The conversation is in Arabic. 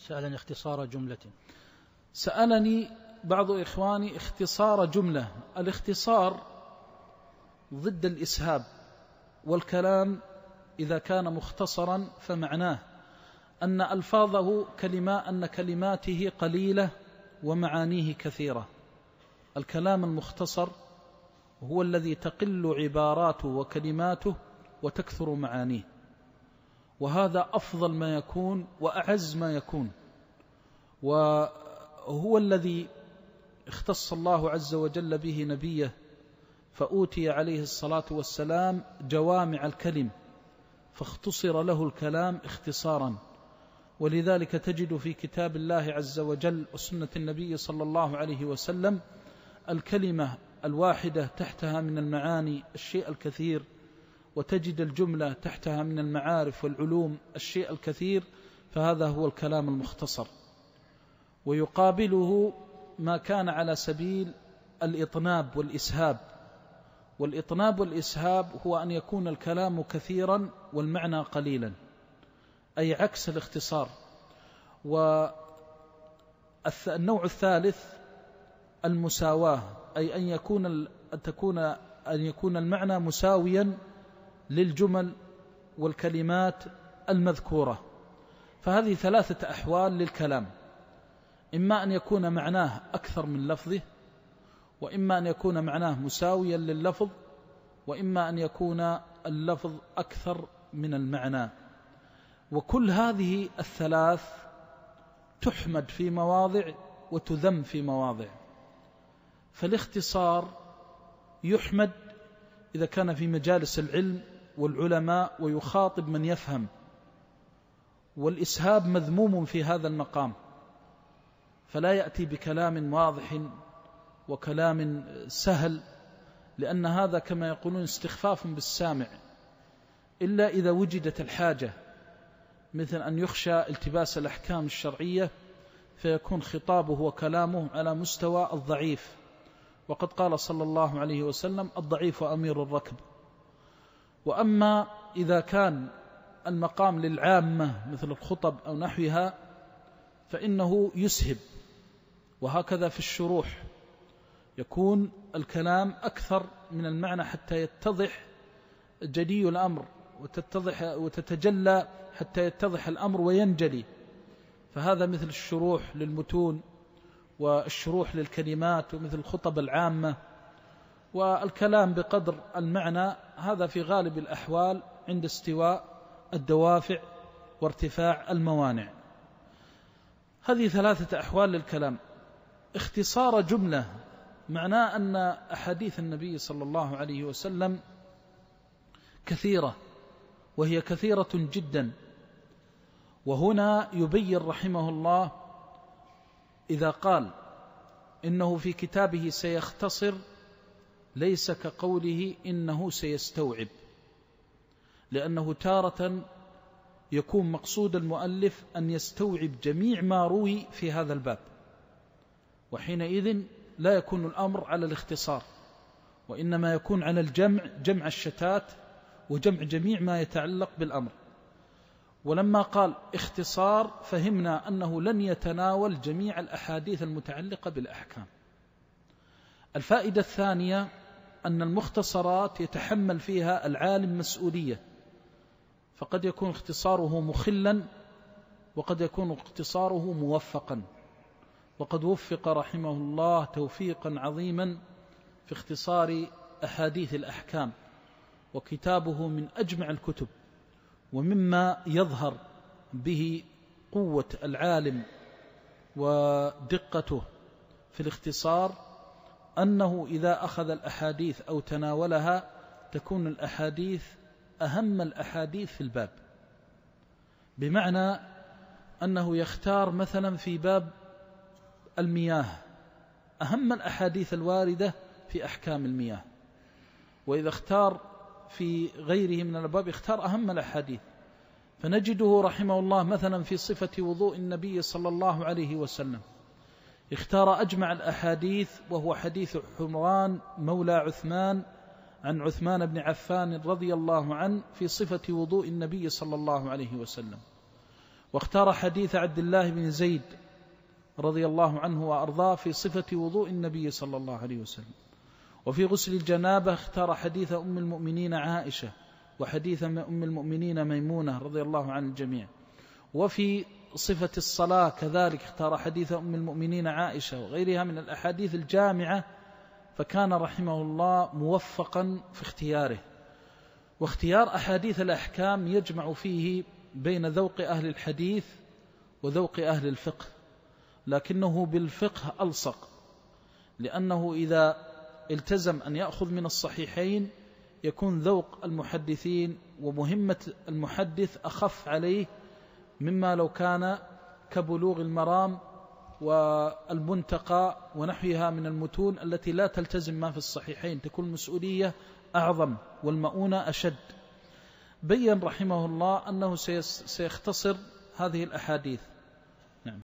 سألني اختصار جملة. سألني بعض إخواني اختصار جملة. الاختصار ضد الإسهاب، والكلام إذا كان مختصرا فمعناه أن ألفاظه أن كلماته قليلة ومعانيه كثيرة. الكلام المختصر هو الذي تقل عباراته وكلماته وتكثر معانيه، وهذا أفضل ما يكون وأعز ما يكون، وهو الذي اختص الله عز وجل به نبيه، فأوتي عليه الصلاة والسلام جوامع الكلم فاختصر له الكلام اختصارا. ولذلك تجد في كتاب الله عز وجل وسنة النبي صلى الله عليه وسلم الكلمة الواحدة تحتها من المعاني الشيء الكثير، وتجد الجملة تحتها من المعارف والعلوم الشيء الكثير، فهذا هو الكلام المختصر. ويقابله ما كان على سبيل الإطناب والإسهاب. والإطناب والإسهاب هو أن يكون الكلام كثيرا والمعنى قليلا، أي عكس الاختصار. والنوع الثالث المساواة، أي أن يكون المعنى مساويا للجمل والكلمات المذكورة. فهذه ثلاثة أحوال للكلام: إما أن يكون معناه أكثر من لفظه، وإما أن يكون معناه مساويا لللفظ، وإما أن يكون اللفظ أكثر من المعنى. وكل هذه الثلاث تحمد في مواضع وتذم في مواضع. فالاختصار يحمد إذا كان في مجالس العلم والعلماء ويخاطب من يفهم، والإسهاب مذموم في هذا المقام، فلا يأتي بكلام واضح وكلام سهل، لأن هذا كما يقولون استخفاف بالسامع، إلا إذا وجدت الحاجة، مثل أن يخشى التباس الأحكام الشرعية فيكون خطابه وكلامه على مستوى الضعيف، وقد قال صلى الله عليه وسلم: الضعيف أمير الركب. وأما إذا كان المقام للعامة مثل الخطب أو نحوها فإنه يسهب. وهكذا في الشروح يكون الكلام أكثر من المعنى حتى يتضح جلي الأمر وتتجلى حتى يتضح الأمر وينجلي. فهذا مثل الشروح للمتون والشروح للكلمات، ومثل الخطب العامة. والكلام بقدر المعنى هذا في غالب الأحوال عند استواء الدوافع وارتفاع الموانع. هذه ثلاثة أحوال للكلام. اختصار جملة معناه أن أحاديث النبي صلى الله عليه وسلم كثيرة، وهي كثيرة جدا. وهنا يبين رحمه الله إذا قال إنه في كتابه سيختصر ليس كقوله إنه سيستوعب، لأنه تارة يكون مقصود المؤلف أن يستوعب جميع ما روي في هذا الباب، وحينئذ لا يكون الأمر على الاختصار، وإنما يكون على جمع الشتات وجمع جميع ما يتعلق بالأمر. ولما قال اختصار فهمنا أنه لن يتناول جميع الأحاديث المتعلقة بالأحكام. الفائدة الثانية أن المختصرات يتحمل فيها العالم مسؤولية، فقد يكون اختصاره مخلا وقد يكون اختصاره موفقا، وقد وفق رحمه الله توفيقا عظيما في اختصار أحاديث الأحكام، وكتابه من أجمع الكتب. ومما يظهر به قوة العالم ودقته في الاختصار أنه إذا أخذ الأحاديث أو تناولها تكون الأحاديث أهم الأحاديث في الباب، بمعنى أنه يختار مثلا في باب المياه أهم الأحاديث الواردة في أحكام المياه، وإذا اختار في غيره من الأبواب اختار أهم الأحاديث. فنجده رحمه الله مثلا في صفة وضوء النبي صلى الله عليه وسلم اختار أجمع الأحاديث، وهو حديث حمران مولى عثمان عن عثمان بن عفان رضي الله عنه في صفة وضوء النبي صلى الله عليه وسلم. واختار حديث عبد الله بن زيد رضي الله عنه وأرضاه في صفة وضوء النبي صلى الله عليه وسلم. وفي غسل الجنابة اختار حديث أم المؤمنين عائشة وحديث أم المؤمنين ميمونة رضي الله عن الجميع. وفي صفة الصلاة كذلك اختار حديث أم المؤمنين عائشة وغيرها من الأحاديث الجامعة، فكان رحمه الله موفقا في اختياره. واختيار أحاديث الأحكام يجمع فيه بين ذوق أهل الحديث وذوق أهل الفقه، لكنه بالفقه ألصق، لأنه إذا التزم أن يأخذ من الصحيحين يكون ذوق المحدثين ومهمة المحدث أخف عليه مما لو كان كبلوغ المرام والمنتقى ونحوها من المتون التي لا تلتزم ما في الصحيحين، تكون المسؤولية أعظم والمؤونة أشد. بين رحمه الله أنه سيختصر هذه الأحاديث